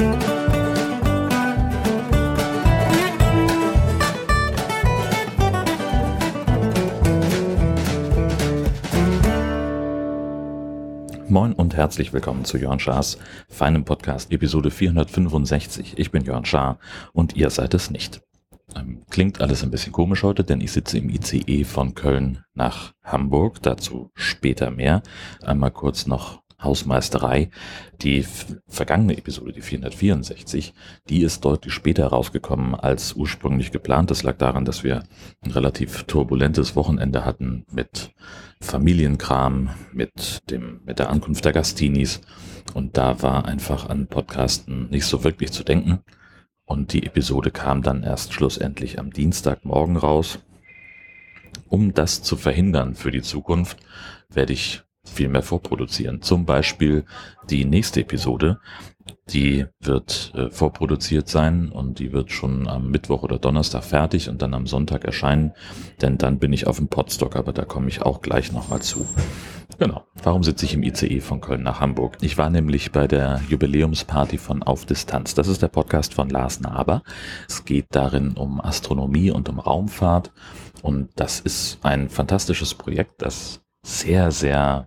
Moin und herzlich willkommen zu Jörn Schars feinem Podcast, Episode 465. Ich bin Jörn Schaar und ihr seid es nicht. Klingt alles ein bisschen komisch heute, denn ich sitze im ICE von Köln nach Hamburg, dazu später mehr. Einmal kurz noch Hausmeisterei. Die vergangene Episode, die 464, die ist deutlich später rausgekommen als ursprünglich geplant. Das lag daran, dass wir ein relativ turbulentes Wochenende hatten mit Familienkram, mit der Ankunft der Gastinis. Und da war einfach an Podcasten nicht so wirklich zu denken. Und die Episode kam dann erst schlussendlich am Dienstagmorgen raus. Um das zu verhindern für die Zukunft, werde ich viel mehr vorproduzieren. Zum Beispiel die nächste Episode, die wird vorproduziert sein und die wird schon am Mittwoch oder Donnerstag fertig und dann am Sonntag erscheinen, denn dann bin ich auf dem Podstock, aber da komme ich auch gleich nochmal zu. Genau. Warum sitze ich im ICE von Köln nach Hamburg? Ich war nämlich bei der Jubiläumsparty von Auf Distanz. Das ist der Podcast von Lars Naber. Es geht darin um Astronomie und um Raumfahrt und das ist ein fantastisches Projekt, das sehr, sehr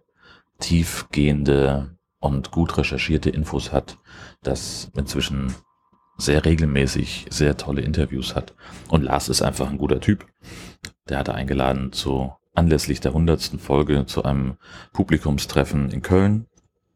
tiefgehende und gut recherchierte Infos hat, das inzwischen sehr regelmäßig sehr tolle Interviews hat. Und Lars ist einfach ein guter Typ. Der hatte eingeladen anlässlich der 100. Folge zu einem Publikumstreffen in Köln.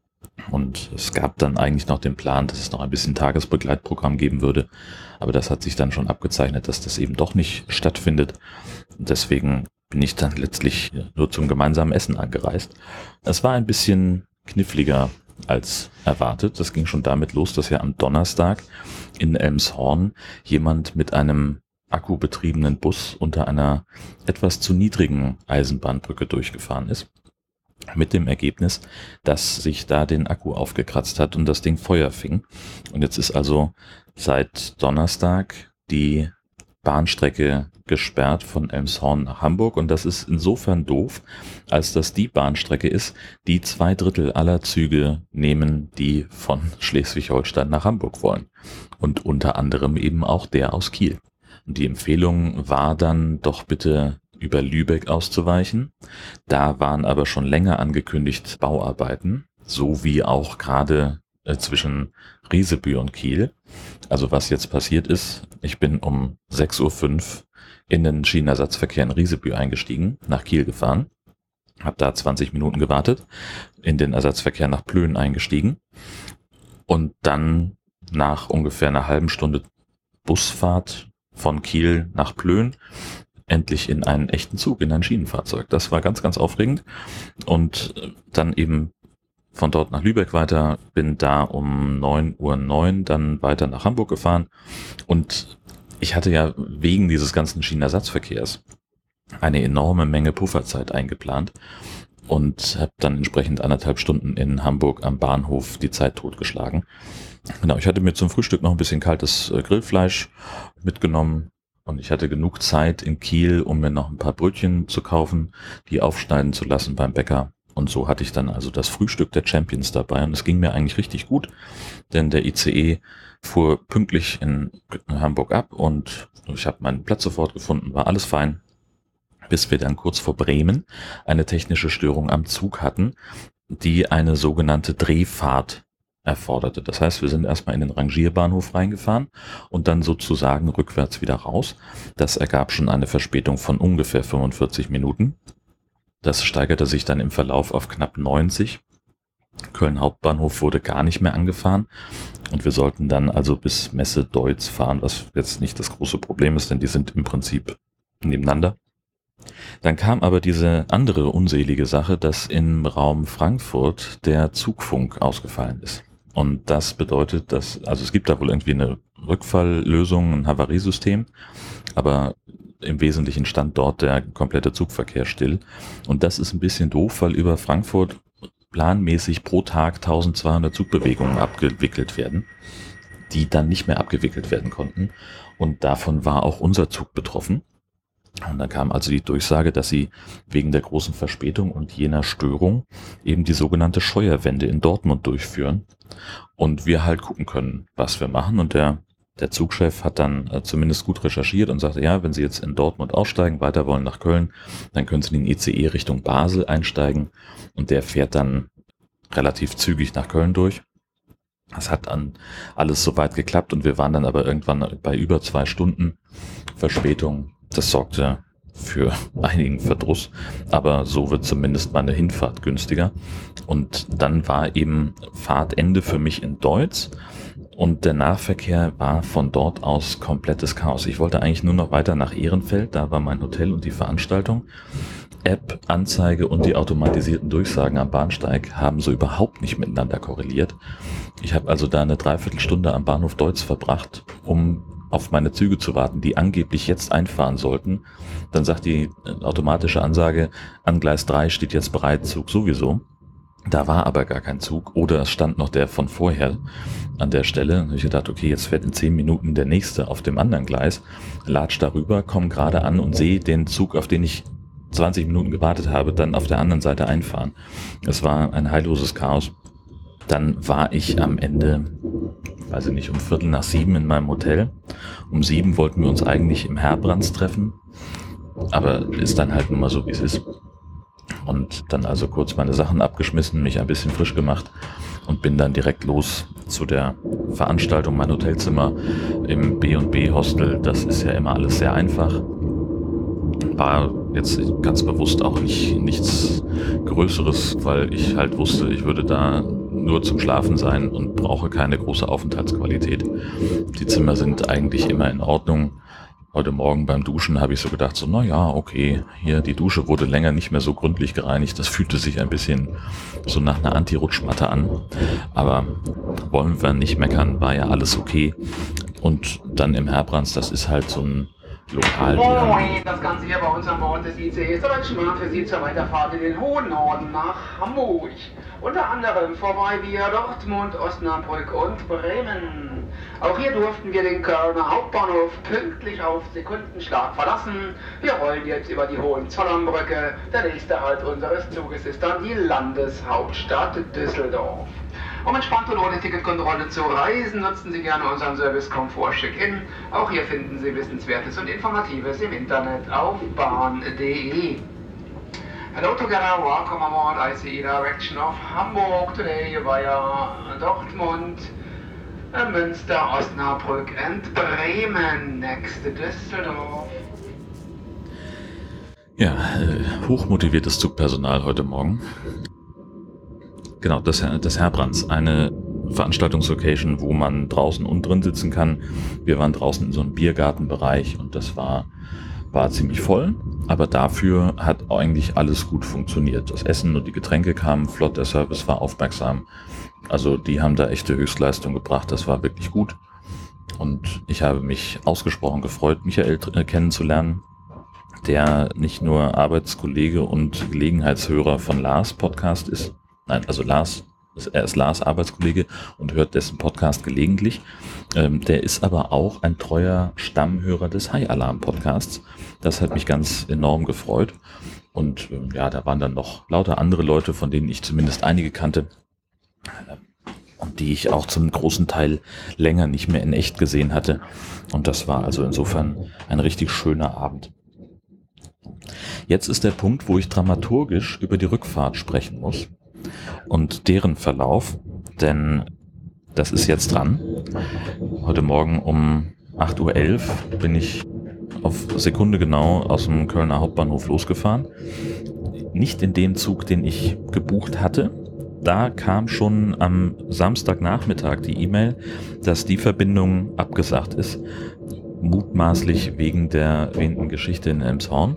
Und es gab dann eigentlich noch den Plan, dass es noch ein bisschen Tagesbegleitprogramm geben würde. Aber das hat sich dann schon abgezeichnet, dass das eben doch nicht stattfindet. Und deswegen bin ich dann letztlich nur zum gemeinsamen Essen angereist. Es war ein bisschen kniffliger als erwartet. Das ging schon damit los, dass ja am Donnerstag in Elmshorn jemand mit einem akkubetriebenen Bus unter einer etwas zu niedrigen Eisenbahnbrücke durchgefahren ist. Mit dem Ergebnis, dass sich da den Akku aufgekratzt hat und das Ding Feuer fing. Und jetzt ist also seit Donnerstag die Bahnstrecke gesperrt von Elmshorn nach Hamburg und das ist insofern doof, als dass die Bahnstrecke ist, die 2/3 aller Züge nehmen, die von Schleswig-Holstein nach Hamburg wollen und unter anderem eben auch der aus Kiel. Und die Empfehlung war dann doch bitte über Lübeck auszuweichen. Da waren aber schon länger angekündigt Bauarbeiten, so wie auch gerade zwischen Riesebü und Kiel. Also was jetzt passiert ist, ich bin um 6:05 Uhr in den Schienenersatzverkehr in Riesebü eingestiegen, nach Kiel gefahren, habe da 20 Minuten gewartet, in den Ersatzverkehr nach Plön eingestiegen und dann nach ungefähr einer halben Stunde Busfahrt von Kiel nach Plön endlich in einen echten Zug, in ein Schienenfahrzeug. Das war ganz, ganz aufregend und dann eben von dort nach Lübeck weiter, bin da um 9:09 Uhr dann weiter nach Hamburg gefahren und ich hatte ja wegen dieses ganzen Schienenersatzverkehrs eine enorme Menge Pufferzeit eingeplant und habe dann entsprechend 1,5 Stunden in Hamburg am Bahnhof die Zeit totgeschlagen. Genau, ich hatte mir zum Frühstück noch ein bisschen kaltes Grillfleisch mitgenommen und ich hatte genug Zeit in Kiel, um mir noch ein paar Brötchen zu kaufen, die aufschneiden zu lassen beim Bäcker. Und so hatte ich dann also das Frühstück der Champions dabei und es ging mir eigentlich richtig gut, denn der ICE fuhr pünktlich in Hamburg ab und ich habe meinen Platz sofort gefunden, war alles fein, bis wir dann kurz vor Bremen eine technische Störung am Zug hatten, die eine sogenannte Drehfahrt erforderte. Das heißt, wir sind erstmal in den Rangierbahnhof reingefahren und dann sozusagen rückwärts wieder raus. Das ergab schon eine Verspätung von ungefähr 45 Minuten. Das steigerte sich dann im Verlauf auf knapp 90. Köln Hauptbahnhof wurde gar nicht mehr angefahren und wir sollten dann also bis Messe Deutz fahren, was jetzt nicht das große Problem ist, denn die sind im Prinzip nebeneinander. Dann kam aber diese andere unselige Sache, dass im Raum Frankfurt der Zugfunk ausgefallen ist. Und das bedeutet, also es gibt da wohl irgendwie eine Rückfalllösung, ein Havariesystem, aber im Wesentlichen stand dort der komplette Zugverkehr still. Und das ist ein bisschen doof, weil über Frankfurt planmäßig pro Tag 1200 Zugbewegungen abgewickelt werden, die dann nicht mehr abgewickelt werden konnten. Und davon war auch unser Zug betroffen. Und dann kam also die Durchsage, dass sie wegen der großen Verspätung und jener Störung eben die sogenannte Scheuerwende in Dortmund durchführen und wir halt gucken können, was wir machen. Und der Zugchef hat dann zumindest gut recherchiert und sagte, ja, wenn Sie jetzt in Dortmund aussteigen, weiter wollen nach Köln, dann können Sie in den ICE Richtung Basel einsteigen und der fährt dann relativ zügig nach Köln durch. Das hat dann alles soweit geklappt und wir waren dann aber irgendwann bei über 2 Stunden Verspätung. Das sorgte für einigen Verdruss, aber so wird zumindest meine Hinfahrt günstiger. Und dann war eben Fahrtende für mich in Deutz und der Nahverkehr war von dort aus komplettes Chaos. Ich wollte eigentlich nur noch weiter nach Ehrenfeld, da war mein Hotel und die Veranstaltung. App, Anzeige und die automatisierten Durchsagen am Bahnsteig haben so überhaupt nicht miteinander korreliert. Ich habe also da eine Dreiviertelstunde am Bahnhof Deutz verbracht, um auf meine Züge zu warten, die angeblich jetzt einfahren sollten. Dann sagt die automatische Ansage, an Gleis 3 steht jetzt bereit, Zug sowieso. Da war aber gar kein Zug oder es stand noch der von vorher an der Stelle. Da habe ich gedacht, okay, jetzt fährt in 10 Minuten der nächste auf dem anderen Gleis, latsch darüber, komme gerade an und sehe den Zug, auf den ich 20 Minuten gewartet habe, dann auf der anderen Seite einfahren. Es war ein heilloses Chaos. Dann war ich am Ende, weiß ich nicht, um 6:15 in meinem Hotel. Um 7 wollten wir uns eigentlich im Herbrands treffen, aber ist dann halt nun mal so, wie es ist. Und dann also kurz meine Sachen abgeschmissen, mich ein bisschen frisch gemacht und bin dann direkt los zu der Veranstaltung. Mein Hotelzimmer im B&B Hostel, das ist ja immer alles sehr einfach. War jetzt ganz bewusst auch nichts Größeres, weil ich halt wusste, ich würde da nur zum Schlafen sein und brauche keine große Aufenthaltsqualität. Die Zimmer sind eigentlich immer in Ordnung. Heute Morgen beim Duschen habe ich so gedacht, so, na ja, okay, hier die Dusche wurde länger nicht mehr so gründlich gereinigt. Das fühlte sich ein bisschen so nach einer Anti-Rutschmatte an. Aber wollen wir nicht meckern, war ja alles okay. Und dann im Herbrands, das ist halt so ein Lokal. Moin, das Ganze hier bei uns an Bord des ICEs Deutschen Bahn für Sie zur Weiterfahrt in den hohen Norden nach Hamburg. Unter anderem vorbei via Dortmund, Osnabrück und Bremen. Auch hier durften wir den Kölner Hauptbahnhof pünktlich auf Sekundenschlag verlassen. Wir rollen jetzt über die Hohenzollernbrücke. Der nächste Halt unseres Zuges ist dann die Landeshauptstadt Düsseldorf. Um entspannt und ohne Ticketkontrolle zu reisen, nutzen Sie gerne unseren Service Komfort Check-in. Auch hier finden Sie Wissenswertes und Informatives im Internet auf bahn.de. Hello together, welcome aboard ICE direction of Hamburg today via Dortmund, Münster, Osnabrück and Bremen, next to Düsseldorf. Ja, hochmotiviertes Zugpersonal heute Morgen. Genau, das Herbrands, eine Veranstaltungslocation, wo man draußen und drin sitzen kann. Wir waren draußen in so einem Biergartenbereich und das war ziemlich voll, aber dafür hat eigentlich alles gut funktioniert. Das Essen und die Getränke kamen flott, der Service war aufmerksam. Also die haben da echte Höchstleistung gebracht, das war wirklich gut. Und ich habe mich ausgesprochen gefreut, Michael kennenzulernen, der nicht nur Arbeitskollege und Gelegenheitshörer von Lars Podcast ist. Nein, also er ist Lars Arbeitskollege und hört dessen Podcast gelegentlich. Der ist aber auch ein treuer Stammhörer des High Alarm Podcasts. Das hat mich ganz enorm gefreut. Und ja, da waren dann noch lauter andere Leute, von denen ich zumindest einige kannte und die ich auch zum großen Teil länger nicht mehr in echt gesehen hatte. Und das war also insofern ein richtig schöner Abend. Jetzt ist der Punkt, wo ich dramaturgisch über die Rückfahrt sprechen muss und deren Verlauf, denn das ist jetzt dran. Heute Morgen um 8:11 Uhr bin ich auf Sekunde genau aus dem Kölner Hauptbahnhof losgefahren. Nicht in dem Zug, den ich gebucht hatte. Da kam schon am Samstagnachmittag die E-Mail, dass die Verbindung abgesagt ist, mutmaßlich wegen der erwähnten Geschichte in Elmshorn.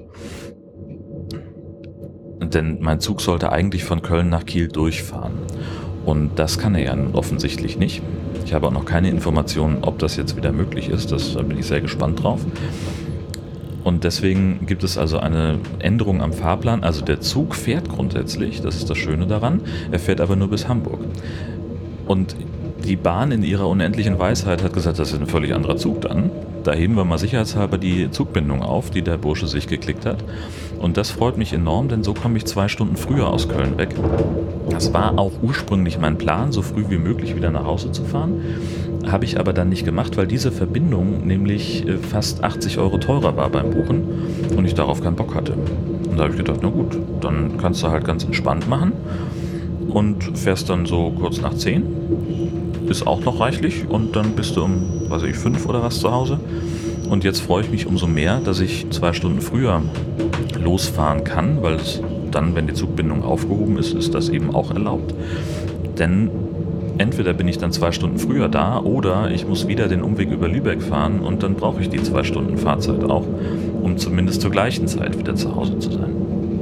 Denn mein Zug sollte eigentlich von Köln nach Kiel durchfahren. Und das kann er ja offensichtlich nicht. Ich habe auch noch keine Informationen, ob das jetzt wieder möglich ist. Da bin ich sehr gespannt drauf. Und deswegen gibt es also eine Änderung am Fahrplan. Also der Zug fährt grundsätzlich, das ist das Schöne daran. Er fährt aber nur bis Hamburg. Und Die Bahn in ihrer unendlichen Weisheit hat gesagt, das ist ein völlig anderer Zug dann. Da heben wir mal sicherheitshalber die Zugbindung auf, die der Bursche sich geklickt hat. Und das freut mich enorm, denn so komme ich 2 Stunden früher aus Köln weg. Das war auch ursprünglich mein Plan, so früh wie möglich wieder nach Hause zu fahren. Habe ich aber dann nicht gemacht, weil diese Verbindung nämlich fast 80 € teurer war beim Buchen und ich darauf keinen Bock hatte. Und da habe ich gedacht, na gut, dann kannst du halt ganz entspannt machen und fährst dann so kurz nach 10. Ist auch noch reichlich und dann bist du um, 5 oder was zu Hause. Und jetzt freue ich mich umso mehr, dass ich 2 Stunden früher losfahren kann, weil es dann, wenn die Zugbindung aufgehoben ist, ist das eben auch erlaubt. Denn entweder bin ich dann 2 Stunden früher da oder ich muss wieder den Umweg über Lübeck fahren und dann brauche ich die 2 Stunden Fahrzeit auch, um zumindest zur gleichen Zeit wieder zu Hause zu sein.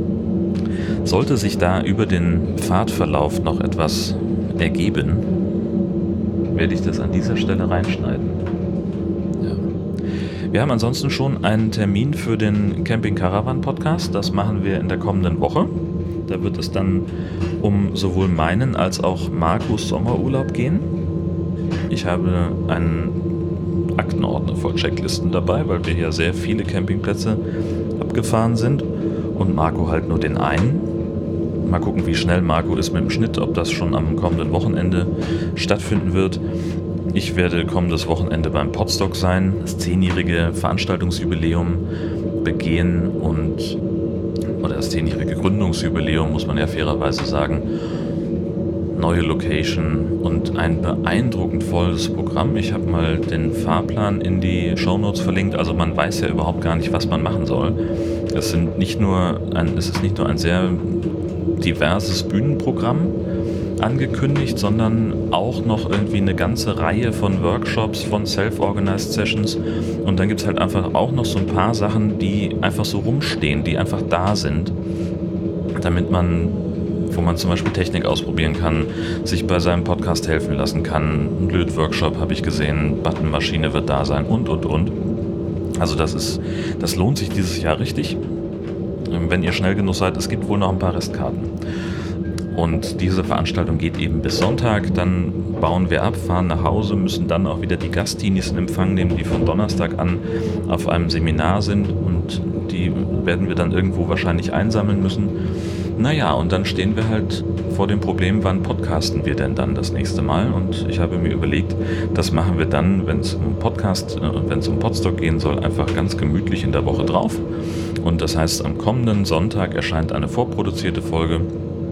Sollte sich da über den Fahrtverlauf noch etwas ergeben, werde ich das an dieser Stelle reinschneiden. Ja. Wir haben ansonsten schon einen Termin für den Camping Caravan Podcast. Das machen wir in der kommenden Woche. Da wird es dann um sowohl meinen als auch Markus Sommerurlaub gehen. Ich habe einen Aktenordner voll Checklisten dabei, weil wir hier sehr viele Campingplätze abgefahren sind und Marco halt nur den einen. Mal gucken, wie schnell Marco ist mit dem Schnitt, ob das schon am kommenden Wochenende stattfinden wird. Ich werde kommendes Wochenende beim Podstock sein, das 10-jährige Veranstaltungsjubiläum begehen oder das 10-jährige Gründungsjubiläum, muss man ja fairerweise sagen. Neue Location und ein beeindruckend volles Programm. Ich habe mal den Fahrplan in die Shownotes verlinkt, also man weiß ja überhaupt gar nicht, was man machen soll. Es ist nicht nur ein sehr diverses Bühnenprogramm angekündigt, sondern auch noch irgendwie eine ganze Reihe von Workshops, von Self-Organized Sessions und dann gibt es halt einfach auch noch so ein paar Sachen, die einfach so rumstehen, die einfach da sind, wo man zum Beispiel Technik ausprobieren kann, sich bei seinem Podcast helfen lassen kann. Ein Lötworkshop habe ich gesehen, Buttonmaschine wird da sein und. Also das lohnt sich dieses Jahr richtig. Wenn ihr schnell genug seid, es gibt wohl noch ein paar Restkarten. Und diese Veranstaltung geht eben bis Sonntag, dann bauen wir ab, fahren nach Hause, müssen dann auch wieder die Gastteenies in Empfang nehmen, die von Donnerstag an auf einem Seminar sind und die werden wir dann irgendwo wahrscheinlich einsammeln müssen. Naja, und dann stehen wir halt vor dem Problem, wann podcasten wir denn dann das nächste Mal? Und ich habe mir überlegt, das machen wir dann, wenn es um Podstock gehen soll, einfach ganz gemütlich in der Woche drauf. Und das heißt, am kommenden Sonntag erscheint eine vorproduzierte Folge.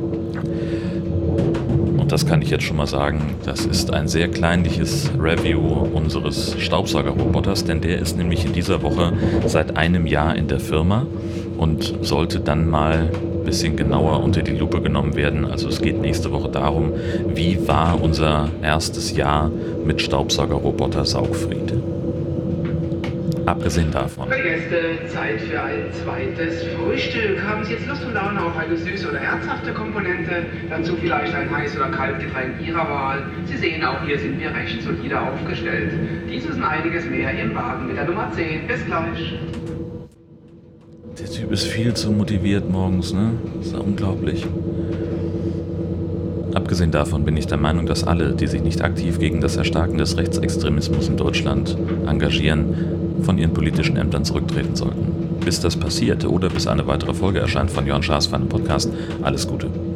Und das kann ich jetzt schon mal sagen, das ist ein sehr kleinliches Review unseres Staubsaugerroboters, denn der ist nämlich in dieser Woche seit einem Jahr in der Firma und sollte dann mal ein bisschen genauer unter die Lupe genommen werden. Also es geht nächste Woche darum, wie war unser erstes Jahr mit Staubsaugerroboter Saugfried. Abgesehen davon. Gäste, Zeit für ein zweites Frühstück. Haben Sie jetzt Lust und Laune auf eine süße oder herzhafte Komponente? Dazu vielleicht ein heiß oder kalt Getränk Ihrer Wahl. Sie sehen, auch hier sind wir recht solide aufgestellt. Dieses und einiges mehr im Wagen mit der Nummer 10. Bis gleich. Der Typ ist viel zu motiviert morgens, ne? Das ist ja unglaublich. Abgesehen davon bin ich der Meinung, dass alle, die sich nicht aktiv gegen das Erstarken des Rechtsextremismus in Deutschland engagieren, von ihren politischen Ämtern zurücktreten sollten. Bis das passiert oder bis eine weitere Folge erscheint von Jörn Schaas für einen Podcast, alles Gute.